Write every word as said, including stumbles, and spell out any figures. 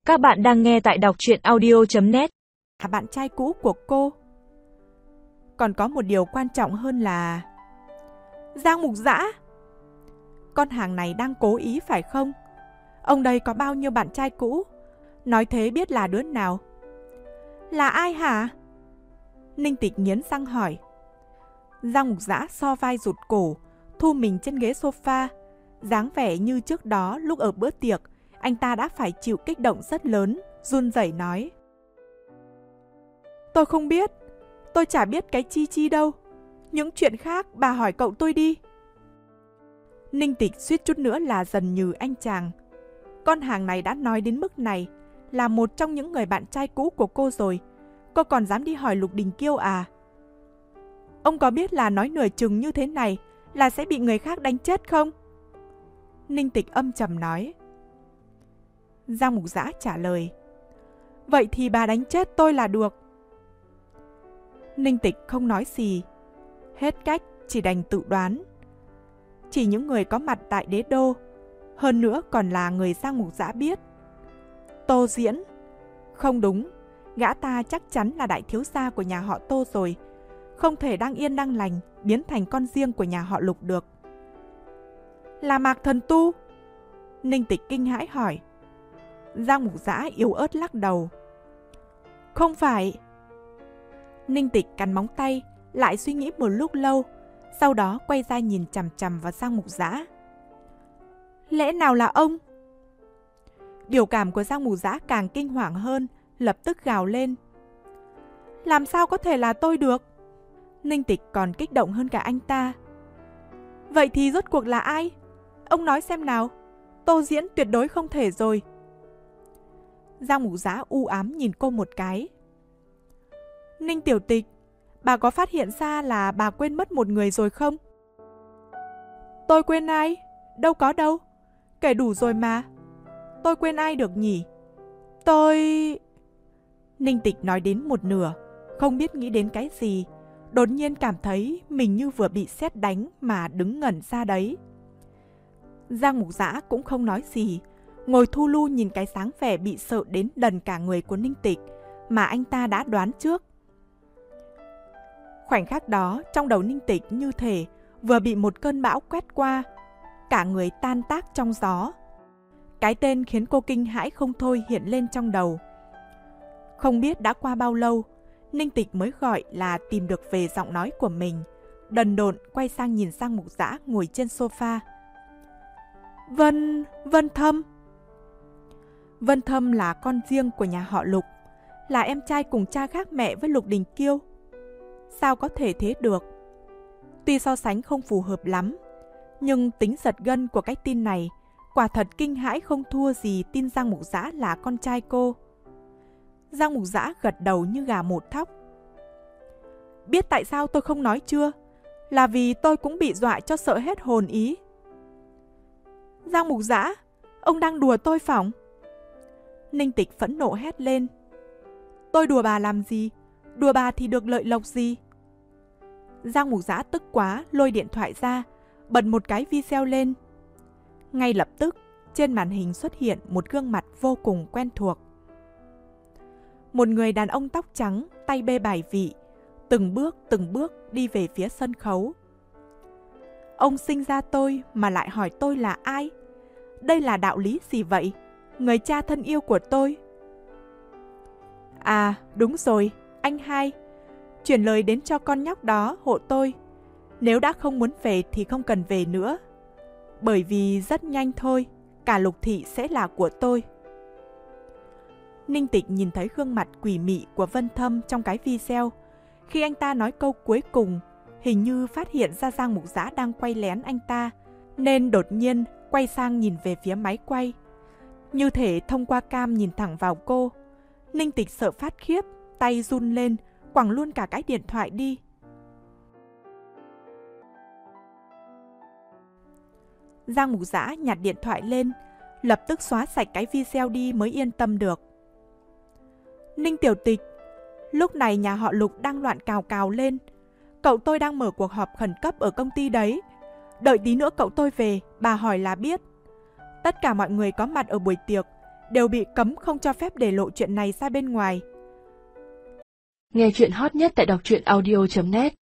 Các bạn đang nghe tại đọc truyện audio chấm net. Là bạn trai cũ của cô. Còn có một điều quan trọng hơn là... Giang Mục Dã! Con hàng này đang cố ý phải không? Ông đây có bao nhiêu bạn trai cũ? Nói thế biết là đứa nào? Là ai hả? Ninh Tịch nghiến răng hỏi. Giang Mục Dã so vai rụt cổ, thu mình trên ghế sofa. Dáng vẻ như trước đó lúc ở bữa tiệc, anh ta đã phải chịu kích động rất lớn, run rẩy nói. Tôi không biết, tôi chả biết cái chi chi đâu. Những chuyện khác bà hỏi cậu tôi đi. Ninh Tịch suýt chút nữa là dần như anh chàng. Con hàng này đã nói đến mức này, là một trong những người bạn trai cũ của cô rồi. Cô còn dám đi hỏi Lục Đình Kiêu à? Ông có biết là nói nửa chừng như thế này là sẽ bị người khác đánh chết không? Ninh Tịch âm trầm nói. Giang Mục Dã trả lời. Vậy thì bà đánh chết tôi là được. Ninh Tịch không nói gì. Hết cách, chỉ đành tự đoán. Chỉ những người có mặt tại đế đô, hơn nữa còn là người Giang Mục Dã biết. Tô Diễn. Không đúng, gã ta chắc chắn là đại thiếu gia của nhà họ Tô rồi. Không thể đang yên đang lành biến thành con riêng của nhà họ Lục được. Là Mạc Thần Tu? Ninh Tịch kinh hãi hỏi. Giang Mục Dã yếu ớt lắc đầu. Không phải. Ninh Tịch cắn móng tay, lại suy nghĩ một lúc lâu, sau đó quay ra nhìn chằm chằm vào Giang Mục Dã. Lẽ nào là ông? Biểu cảm của Giang Mục Dã càng kinh hoàng hơn, lập tức gào lên. Làm sao có thể là tôi được? Ninh Tịch còn kích động hơn cả anh ta. Vậy thì rốt cuộc là ai? Ông nói xem nào. Tô Diễn tuyệt đối không thể rồi. Giang Mục Dã u ám nhìn cô một cái. Ninh Tiểu Tịch, bà có phát hiện ra là bà quên mất một người rồi không? Tôi quên ai? Đâu có đâu. Kể đủ rồi mà. Tôi quên ai được nhỉ? Tôi... Ninh Tịch nói đến một nửa, không biết nghĩ đến cái gì. Đột nhiên cảm thấy mình như vừa bị sét đánh mà đứng ngẩn ra đấy. Giang Mục Dã cũng không nói gì, ngồi thu lu nhìn cái dáng vẻ bị sợ đến đần cả người của Ninh Tịch mà anh ta đã đoán trước. Khoảnh khắc đó, trong đầu Ninh Tịch như thể vừa bị một cơn bão quét qua, cả người tan tác trong gió. Cái tên khiến cô kinh hãi không thôi hiện lên trong đầu. Không biết đã qua bao lâu, Ninh Tịch mới gọi là tìm được về giọng nói của mình, đần độn quay sang nhìn Giang Mục Dã ngồi trên sofa. Vân... Vân Thâm. Vân Thâm là con riêng của nhà họ Lục, là em trai cùng cha khác mẹ với Lục Đình Kiêu. Sao có thể thế được? Tuy so sánh không phù hợp lắm, nhưng tính giật gân của cái tin này quả thật kinh hãi không thua gì tin Giang Mục Dã là con trai cô. Giang Mục Dã gật đầu như gà một thóc. Biết tại sao tôi không nói chưa? Là vì tôi cũng bị dọa cho sợ hết hồn ý. Giang Mục Dã, ông đang đùa tôi phỏng? Ninh Tịch phẫn nộ hét lên. Tôi đùa bà làm gì? Đùa bà thì được lợi lộc gì? Giang Mục Dã tức quá lôi điện thoại ra, bật một cái video lên. Ngay lập tức, trên màn hình xuất hiện một gương mặt vô cùng quen thuộc. Một người đàn ông tóc trắng, tay bê bài vị, từng bước từng bước đi về phía sân khấu. Ông sinh ra tôi mà lại hỏi tôi là ai? Đây là đạo lý gì vậy? Người cha thân yêu của tôi. À, đúng rồi, anh hai. Chuyển lời đến cho con nhóc đó hộ tôi. Nếu đã không muốn về thì không cần về nữa. Bởi vì rất nhanh thôi, cả Lục thị sẽ là của tôi. Ninh Tịch nhìn thấy gương mặt quỷ mị của Vân Thâm trong cái video. Khi anh ta nói câu cuối cùng, hình như phát hiện ra Giang Mục Dã đang quay lén anh ta, nên đột nhiên quay sang nhìn về phía máy quay. Như thể thông qua cam nhìn thẳng vào cô. Ninh Tịch sợ phát khiếp, tay run lên, quẳng luôn cả cái điện thoại đi. Giang Mục Dã nhặt điện thoại lên, lập tức xóa sạch cái video đi mới yên tâm được. Ninh Tiểu Tịch, lúc này nhà họ Lục đang loạn cào cào lên. Cậu tôi đang mở cuộc họp khẩn cấp ở công ty đấy. Đợi tí nữa cậu tôi về, bà hỏi là biết. Tất cả mọi người có mặt ở buổi tiệc đều bị cấm không cho phép để lộ chuyện này ra bên ngoài. Nghe chuyện hot nhất tại đọc truyện audio chấm net